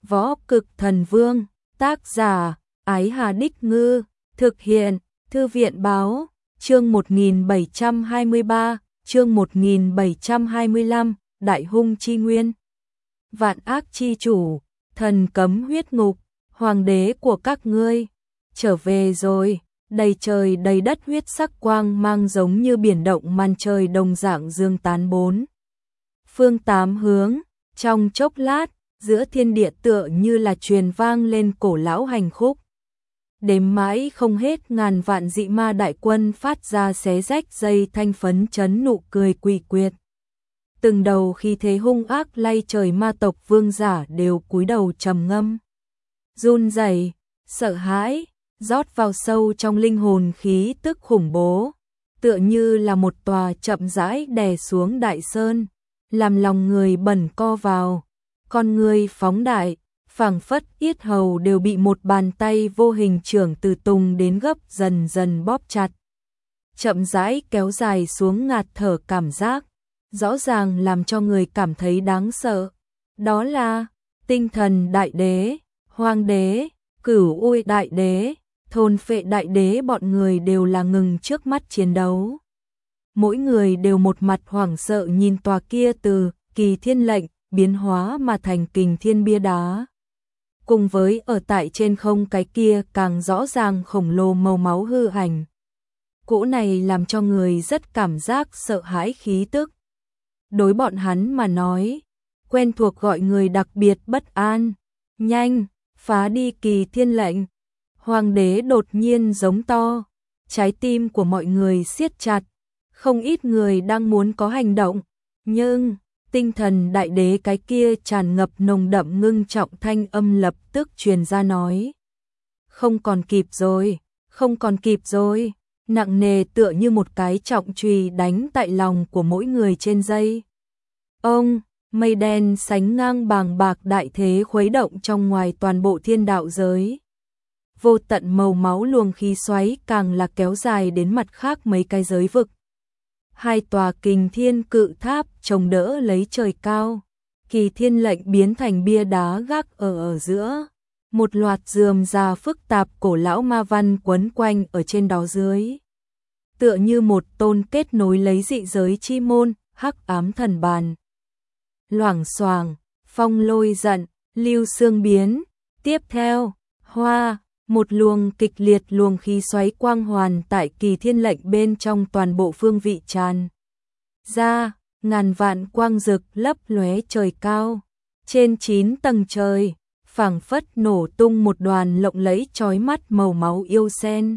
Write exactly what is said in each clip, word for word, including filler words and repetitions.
Võ Cực Thần Vương, tác giả, Ái Hà Đích Ngư, thực hiện, Thư viện Báo, chương một nghìn bảy trăm hai mươi ba, chương một nghìn bảy trăm hai mươi lăm, Đại Hung Chi Nguyên. Vạn ác chi chủ, thần cấm huyết ngục, hoàng đế của các ngươi, trở về rồi, đầy trời đầy đất huyết sắc quang mang giống như biển động màn trời đồng dạng dương tán bốn phương tám hướng, trong chốc lát, giữa thiên địa tựa như là truyền vang lên cổ lão hành khúc. Đếm mãi không hết ngàn vạn dị ma đại quân phát ra xé rách dây thanh phấn chấn nụ cười quỷ quyệt. Từng đầu khi thế hung ác lay trời ma tộc vương giả đều cúi đầu trầm ngâm. Run rẩy, sợ hãi, rót vào sâu trong linh hồn khí tức khủng bố, tựa như là một tòa chậm rãi đè xuống đại sơn, làm lòng người bẩn co vào, con người phóng đại, phảng phất yết hầu đều bị một bàn tay vô hình trưởng từ tùng đến gấp dần dần bóp chặt. Chậm rãi kéo dài xuống ngạt thở cảm giác, rõ ràng làm cho người cảm thấy đáng sợ. Đó là tinh thần đại đế, hoàng đế, cửu uy đại đế, thôn phệ đại đế, bọn người đều là ngừng trước mắt chiến đấu. Mỗi người đều một mặt hoảng sợ nhìn tòa kia từ kỳ thiên lệnh biến hóa mà thành kình thiên bia đá. Cùng với ở tại trên không cái kia càng rõ ràng khổng lồ màu máu hư ảnh. Cỗ này làm cho người rất cảm giác sợ hãi khí tức. Đối bọn hắn mà nói, quen thuộc gọi người đặc biệt bất an. Nhanh, phá đi kỳ thiên lệnh. Hoàng đế đột nhiên giống to, trái tim của mọi người siết chặt. Không ít người đang muốn có hành động, nhưng tinh thần đại đế cái kia tràn ngập nồng đậm ngưng trọng thanh âm lập tức truyền ra nói. Không còn kịp rồi, không còn kịp rồi, nặng nề tựa như một cái trọng chùy đánh tại lòng của mỗi người trên dây. Ông, mây đen sánh ngang bàng bạc đại thế khuấy động trong ngoài toàn bộ thiên đạo giới. Vô tận màu máu luồng khí xoáy càng là kéo dài đến mặt khác mấy cái giới vực. Hai tòa kình thiên cự tháp chống đỡ lấy trời cao, kỳ thiên lệnh biến thành bia đá gác ở ở giữa, một loạt rườm rà phức tạp cổ lão ma văn quấn quanh ở trên đó dưới. Tựa như một tôn kết nối lấy dị giới chi môn, hắc ám thần bàn. Loảng xoảng, phong lôi giận, lưu xương biến, tiếp theo, hoa. Một luồng kịch liệt luồng khí xoáy quang hoàn tại kỳ thiên lệnh bên trong toàn bộ phương vị tràn ra, ngàn vạn quang rực lấp lóe trời cao. Trên chín tầng trời, phảng phất nổ tung một đoàn lộng lẫy chói mắt màu máu yêu sen.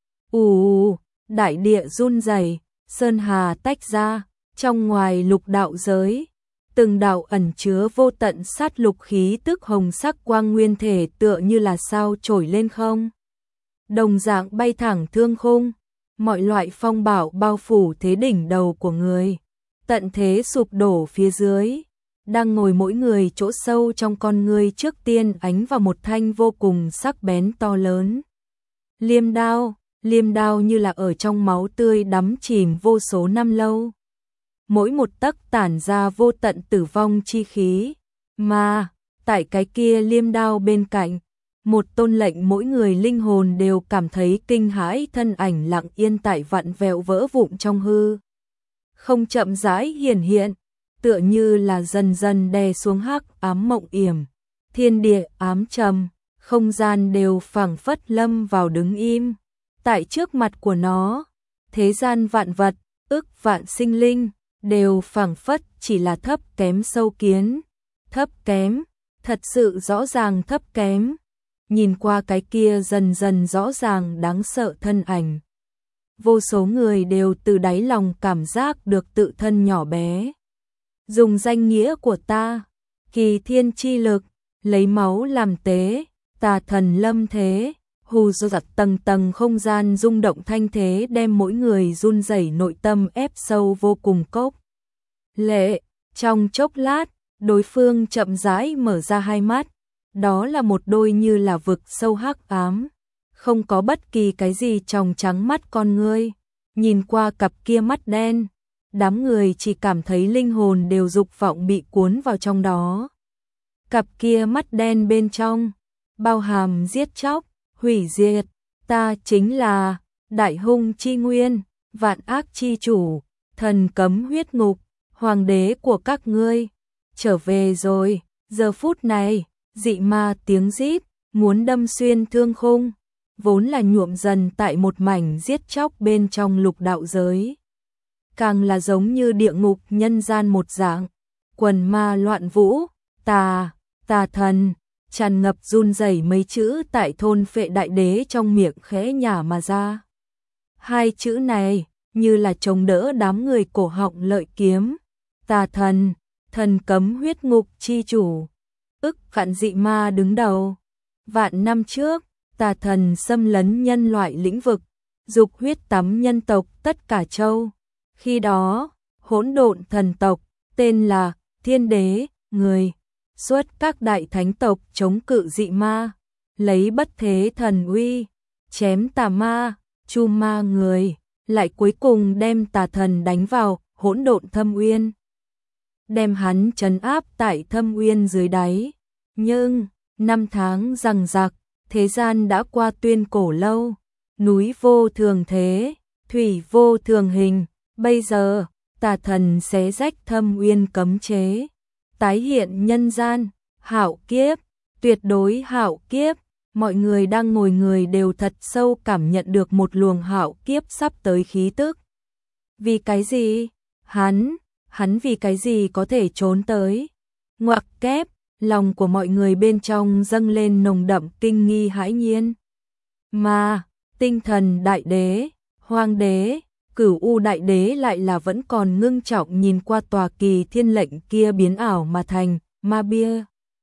Ù, đại địa run rẩy, sơn hà tách ra, trong ngoài lục đạo giới. Từng đạo ẩn chứa vô tận sát lục khí tức hồng sắc quang nguyên thể tựa như là sao trổi lên không. Đồng dạng bay thẳng thương khung, mọi loại phong bạo bao phủ thế đỉnh đầu của người. Tận thế sụp đổ phía dưới, đang ngồi mỗi người chỗ sâu trong con người trước tiên ánh vào một thanh vô cùng sắc bén to lớn. Liêm đao, liêm đao như là ở trong máu tươi đắm chìm vô số năm lâu. Mỗi một tấc tản ra vô tận tử vong chi khí, mà tại cái kia liêm đao bên cạnh, một tôn lệnh mỗi người linh hồn đều cảm thấy kinh hãi thân ảnh lặng yên tại vặn vẹo vỡ vụn trong hư. Không chậm rãi hiển hiện, tựa như là dần dần đè xuống hắc ám mộng yểm, thiên địa ám trầm, không gian đều phảng phất lâm vào đứng im. Tại trước mặt của nó, thế gian vạn vật, ức vạn sinh linh, đều phảng phất chỉ là thấp kém sâu kiến, thấp kém, thật sự rõ ràng thấp kém. Nhìn qua cái kia dần dần rõ ràng đáng sợ thân ảnh, vô số người đều từ đáy lòng cảm giác được tự thân nhỏ bé. Dùng danh nghĩa của ta, kỳ thiên chi lực, lấy máu làm tế, tà thần lâm thế, hù dọa giật tầng tầng không gian rung động thanh thế đem mỗi người run rẩy nội tâm ép sâu vô cùng cốc. Lệ, trong chốc lát, đối phương chậm rãi mở ra hai mắt, đó là một đôi như là vực sâu hắc ám, không có bất kỳ cái gì trong trắng mắt con ngươi, nhìn qua cặp kia mắt đen, đám người chỉ cảm thấy linh hồn đều dục vọng bị cuốn vào trong đó. cặp kia mắt đen bên trong, bao hàm giết chóc, hủy diệt, ta chính là đại hung chi nguyên, vạn ác chi chủ, thần cấm huyết ngục, hoàng đế của các ngươi, trở về rồi. Giờ phút này, dị ma tiếng rít, muốn đâm xuyên thương khung, vốn là nhuộm dần tại một mảnh giết chóc bên trong lục đạo giới. Càng là giống như địa ngục nhân gian một dạng, quần ma loạn vũ, tà, tà thần, tràn ngập run rẩy mấy chữ tại thôn Phệ Đại Đế trong miệng khẽ nhả mà ra. Hai chữ này, như là chống đỡ đám người cổ họng lợi kiếm, tà thần, thần cấm huyết ngục chi chủ, ức vạn dị ma đứng đầu. Vạn năm trước, tà thần xâm lấn nhân loại lĩnh vực, dục huyết tắm nhân tộc tất cả châu. Khi đó, hỗn độn thần tộc, tên là Thiên Đế, người, xuất các đại thánh tộc chống cự dị ma, lấy bất thế thần uy, chém tà ma, chu ma người, lại cuối cùng đem tà thần đánh vào hỗn độn thâm uyên, đem hắn trấn áp tại thâm uyên dưới đáy. Nhưng, năm tháng giằng giặc, thế gian đã qua tuyên cổ lâu, núi vô thường thế, thủy vô thường hình, bây giờ, tà thần xé rách thâm uyên cấm chế, tái hiện nhân gian, hạo kiếp, tuyệt đối hạo kiếp, mọi người đang ngồi người đều thật sâu cảm nhận được một luồng hạo kiếp sắp tới khí tức. Vì cái gì? Hắn, hắn vì cái gì có thể trốn tới? Ngoặc kép, lòng của mọi người bên trong dâng lên nồng đậm kinh nghi hãi nhiên. Mà, tinh thần đại đế, hoàng đế, Cửu U đại đế lại là vẫn còn ngưng trọng nhìn qua tòa kỳ thiên lệnh kia biến ảo mà thành ma bia.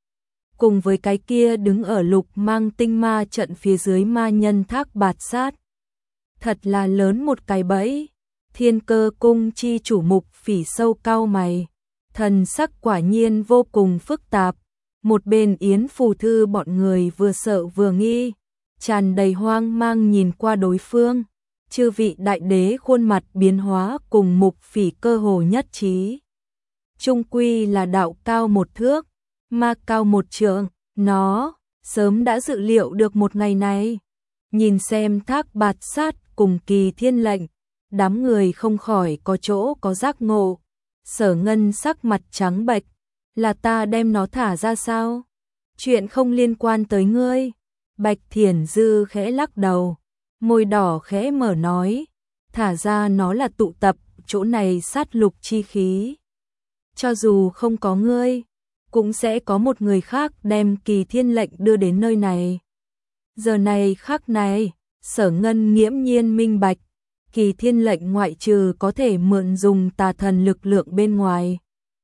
Cùng với cái kia đứng ở lục mang tinh ma trận phía dưới ma nhân thác bạt sát. Thật là lớn một cái bẫy. Thiên Cơ cung chi chủ Mục Phỉ sâu cau mày, thần sắc quả nhiên vô cùng phức tạp. Một bên Yến Phù Thư bọn người vừa sợ vừa nghi, tràn đầy hoang mang nhìn qua đối phương. Chư vị đại đế khuôn mặt biến hóa cùng Mục Phỉ cơ hồ nhất trí. Trung quy là đạo cao một thước, ma cao một trượng, nó sớm đã dự liệu được một ngày này. Nhìn xem thác bạt sát cùng kỳ thiên lệnh, đám người không khỏi có chỗ có giác ngộ. Sở Ngân sắc mặt trắng bệch, là ta đem nó thả ra sao? Chuyện không liên quan tới ngươi. Bạch Thiển Dư khẽ lắc đầu, môi đỏ khẽ mở nói, thả ra nó là tụ tập chỗ này sát lục chi khí. Cho dù không có ngươi, cũng sẽ có một người khác đem kỳ thiên lệnh đưa đến nơi này. Giờ này khắc này, Sở Ngân nghiễm nhiên minh bạch, kỳ thiên lệnh ngoại trừ có thể mượn dùng tà thần lực lượng bên ngoài.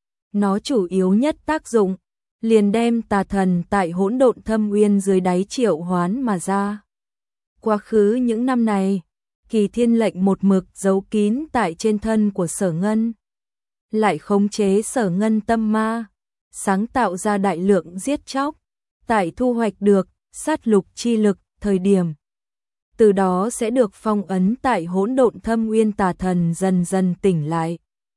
Nó chủ yếu nhất tác dụng, liền đem tà thần tại hỗn độn thâm uyên dưới đáy triệu hoán mà ra. Quá khứ những năm này, kỳ thiên lệnh một mực giấu kín tại trên thân của Sở Ngân. Lại khống chế Sở Ngân tâm ma, sáng tạo ra đại lượng giết chóc, tại thu hoạch được sát lục chi lực thời điểm. Từ đó sẽ được phong ấn tại hỗn độn thâm uyên, tà thần dần dần tỉnh lại.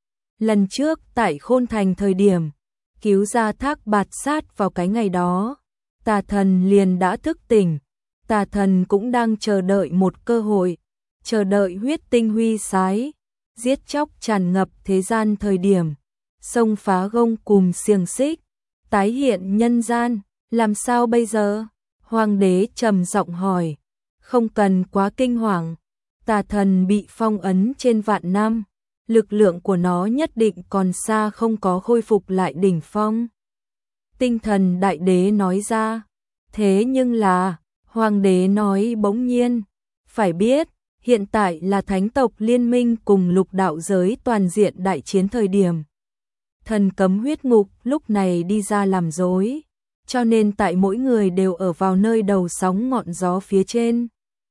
Lần trước tại Khôn Thành thời điểm, cứu ra thác bạt sát vào cái ngày đó, tà thần liền đã thức tỉnh, tà thần cũng đang chờ đợi một cơ hội, chờ đợi huyết tinh huy sái, giết chóc tràn ngập thế gian thời điểm, xông phá gông cùm xiềng xích, tái hiện nhân gian, làm sao bây giờ? Hoàng đế trầm giọng hỏi, không cần quá kinh hoàng, tà thần bị phong ấn trên vạn năm, lực lượng của nó nhất định còn xa không có khôi phục lại đỉnh phong. Tinh thần đại đế nói ra, thế nhưng là, hoàng đế nói bỗng nhiên, phải biết, hiện tại là thánh tộc liên minh cùng lục đạo giới toàn diện đại chiến thời điểm. Thần cấm huyết ngục lúc này đi ra làm dối, cho nên tại mỗi người đều ở vào nơi đầu sóng ngọn gió phía trên.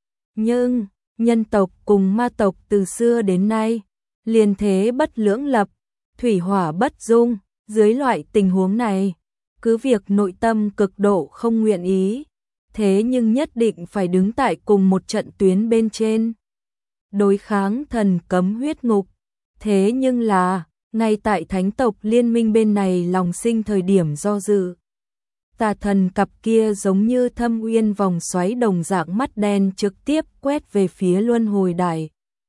Nhưng, nhân tộc cùng ma tộc từ xưa đến nay, liền thế bất lưỡng lập, thủy hỏa bất dung, dưới loại tình huống này, cứ việc nội tâm cực độ không nguyện ý, thế nhưng nhất định phải đứng tại cùng một trận tuyến bên trên. Đối kháng thần cấm huyết ngục, thế nhưng là, ngay tại thánh tộc liên minh bên này lòng sinh thời điểm do dự. Tà thần cặp kia giống như thâm uyên vòng xoáy đồng dạng mắt đen trực tiếp quét về phía luân hồi đại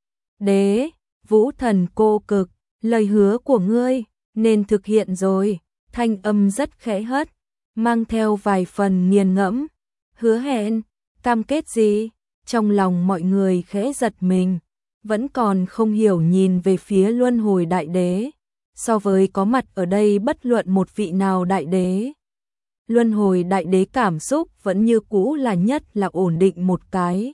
đế. Vũ thần cô cực, lời hứa của ngươi nên thực hiện rồi. Thanh âm rất khẽ hất, mang theo vài phần nghiền ngẫm. Hứa hẹn, cam kết gì? Trong lòng mọi người khẽ giật mình, vẫn còn không hiểu nhìn về phía luân hồi đại đế. So với có mặt ở đây bất luận một vị nào đại đế, luân hồi đại đế cảm xúc vẫn như cũ là nhất là ổn định một cái.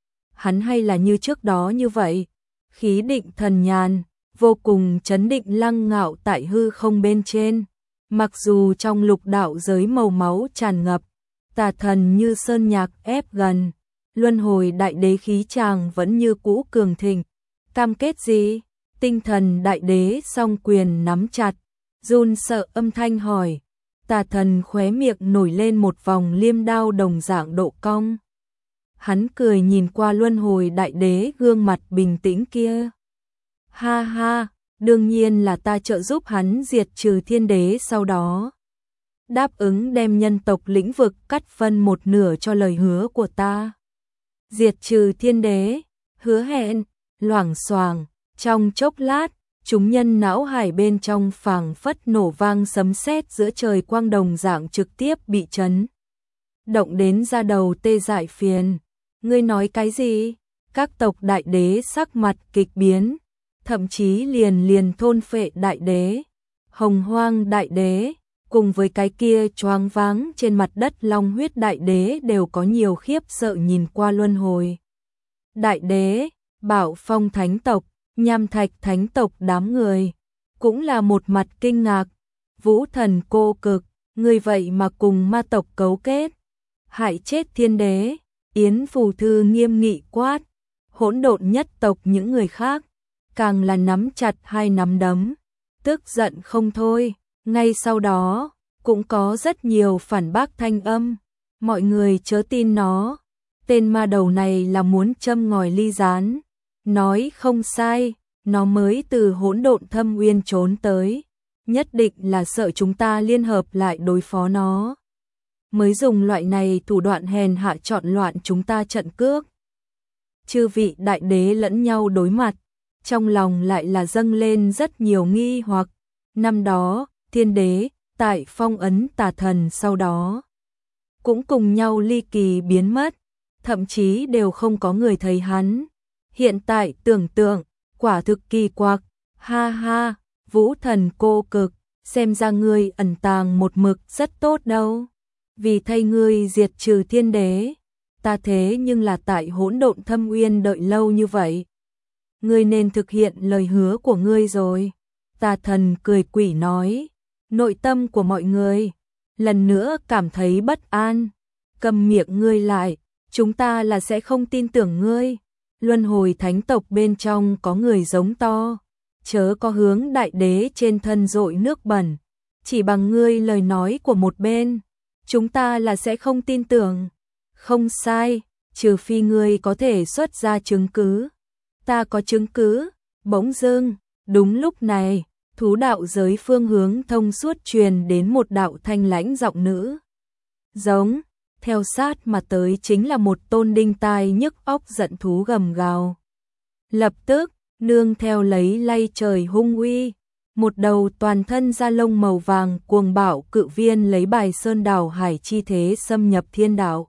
Hắn hay là như trước đó như vậy, khí định thần nhàn, vô cùng chấn định lăng ngạo tại hư không bên trên. Mặc dù trong lục đạo giới màu máu tràn ngập, tà thần như sơn nhạc ép gần, luân hồi đại đế khí chàng vẫn như cũ cường thịnh. Cam kết gì? Tinh thần đại đế song quyền nắm chặt, run sợ âm thanh hỏi. Tà thần khóe miệng nổi lên một vòng liêm đao đồng dạng độ cong. Hắn cười nhìn qua luân hồi đại đế gương mặt bình tĩnh kia. Ha ha, đương nhiên là ta trợ giúp hắn diệt trừ thiên đế sau đó. Đáp ứng đem nhân tộc lĩnh vực cắt phân một nửa cho lời hứa của ta. Diệt trừ thiên đế, hứa hẹn, loảng xoảng, trong chốc lát, chúng nhân não hải bên trong phảng phất nổ vang sấm sét giữa trời quang đồng dạng trực tiếp bị chấn động đến ra đầu tê dại phiền. Ngươi nói cái gì? Các tộc đại đế sắc mặt kịch biến, thậm chí liền liền thôn phệ đại đế, hồng hoang đại đế, cùng với cái kia choáng váng trên mặt đất long huyết đại đế đều có nhiều khiếp sợ nhìn qua luân hồi đại đế. Bảo Phong thánh tộc, Nham Thạch thánh tộc đám người cũng là một mặt kinh ngạc. Vũ thần cô cực, người vậy mà cùng ma tộc cấu kết, hại chết thiên đế. Yến Phù Thư nghiêm nghị quát. Hỗn độn nhất tộc những người khác càng là nắm chặt hai nắm đấm, tức giận không thôi. Ngay sau đó cũng có rất nhiều phản bác thanh âm. Mọi người chớ tin nó, tên ma đầu này là muốn châm ngòi ly gián. Nói không sai, nó mới từ hỗn độn thâm uyên trốn tới, nhất định là sợ chúng ta liên hợp lại đối phó nó, mới dùng loại này thủ đoạn hèn hạ chọn loạn chúng ta trận cước. Chư vị đại đế lẫn nhau đối mặt, trong lòng lại là dâng lên rất nhiều nghi hoặc. Năm đó, thiên đế tại phong ấn tà thần sau đó cũng cùng nhau ly kỳ biến mất, thậm chí đều không có người thấy hắn. Hiện tại tưởng tượng, quả thực kỳ quặc. Ha ha, Vũ thần cô cực, xem ra ngươi ẩn tàng một mực rất tốt đâu. Vì thay ngươi diệt trừ thiên đế, ta thế nhưng là tại hỗn độn thâm uyên đợi lâu như vậy. Ngươi nên thực hiện lời hứa của ngươi rồi. Tà thần cười quỷ nói. Nội tâm của mọi người lần nữa cảm thấy bất an. Cầm miệng ngươi lại, chúng ta là sẽ không tin tưởng ngươi. Luân hồi thánh tộc bên trong có người giống to. Chớ có hướng đại đế trên thân dội nước bẩn. Chỉ bằng ngươi lời nói của một bên, chúng ta là sẽ không tin tưởng. Không sai, trừ phi ngươi có thể xuất ra chứng cứ. Ta có chứng cứ. Bỗng dưng, đúng lúc này, thú đạo giới phương hướng thông suốt truyền đến một đạo thanh lãnh giọng nữ. Giống, theo sát mà tới chính là một tôn đinh tai nhức óc giận thú gầm gào. Lập tức, nương theo lấy lay trời hung uy, một đầu toàn thân da lông màu vàng cuồng bạo cự viên lấy bài sơn đảo hải chi thế xâm nhập thiên đạo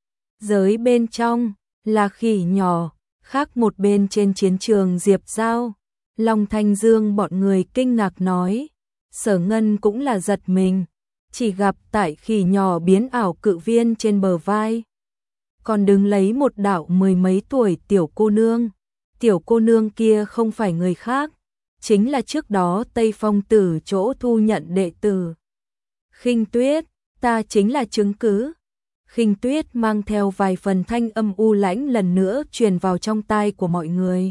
giới bên trong, là khỉ nhỏ, khác một bên trên chiến trường Diệp Giao. Long Thanh Dương bọn người kinh ngạc nói, Sở Ngân cũng là giật mình, chỉ gặp tại khỉ nhỏ biến ảo cự viên trên bờ vai, còn đứng lấy một đạo mười mấy tuổi tiểu cô nương. Tiểu cô nương kia không phải người khác, chính là trước đó Tây Phong Tử chỗ thu nhận đệ tử. Khinh Tuyết, ta chính là chứng cứ. Khinh Tuyết mang theo vài phần thanh âm u lãnh lần nữa truyền vào trong tai của mọi người.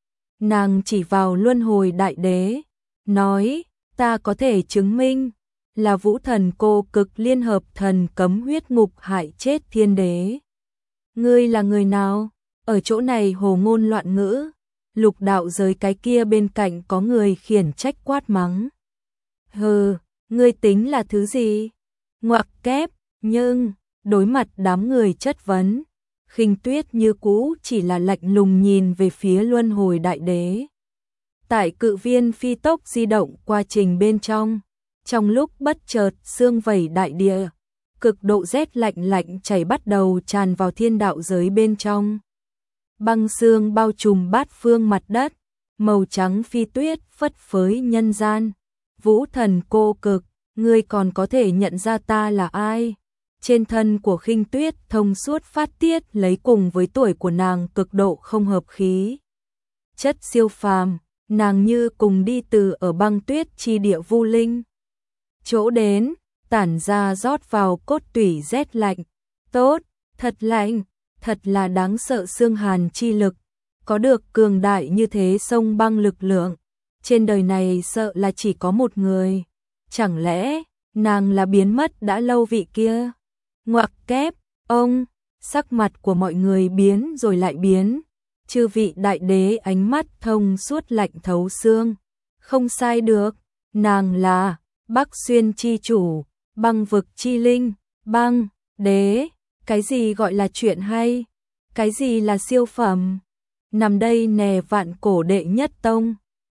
Nàng chỉ vào luân hồi đại đế, nói, ta có thể chứng minh, là vũ thần cô cực liên hợp thần cấm huyết ngục hại chết thiên đế. Ngươi là người nào? Ở chỗ này hồ ngôn loạn ngữ. Lục đạo giới cái kia bên cạnh có người khiển trách quát mắng. Hừ, ngươi tính là thứ gì? Ngoặc kép, Nhưng, đối mặt đám người chất vấn, Khinh Tuyết như cũ chỉ là lạnh lùng nhìn về phía Luân Hồi Đại Đế. Tại cự viên phi tốc di động qua trình bên trong, trong lúc bất chợt sương vẩy đại địa, cực độ rét lạnh lạnh chảy bắt đầu tràn vào thiên đạo giới bên trong. Băng sương bao trùm bát phương mặt đất, màu trắng phi tuyết phất phới nhân gian. Vũ thần cô cực, ngươi còn có thể nhận ra ta là ai? Trên thân của Khinh Tuyết thông suốt phát tiết lấy cùng với tuổi của nàng cực độ không hợp khí. Chất siêu phàm, nàng như cùng đi từ ở băng tuyết chi địa vu linh. Chỗ đến, tản ra rót vào cốt tủy rét lạnh. Tốt, thật lạnh, thật là đáng sợ xương hàn chi lực. Có được cường đại như thế sông băng lực lượng. Trên đời này sợ là chỉ có một người. Chẳng lẽ, nàng là biến mất đã lâu vị kia? Ngoặc kép, ông, sắc mặt của mọi người biến rồi lại biến. Chư vị đại đế ánh mắt thông suốt lạnh thấu xương. Không sai được, nàng là Bắc Xuyên chi chủ, băng vực chi linh, băng, đế. Cái gì gọi là chuyện hay? Cái gì là siêu phẩm? Nằm đây nè vạn cổ đệ nhất tông.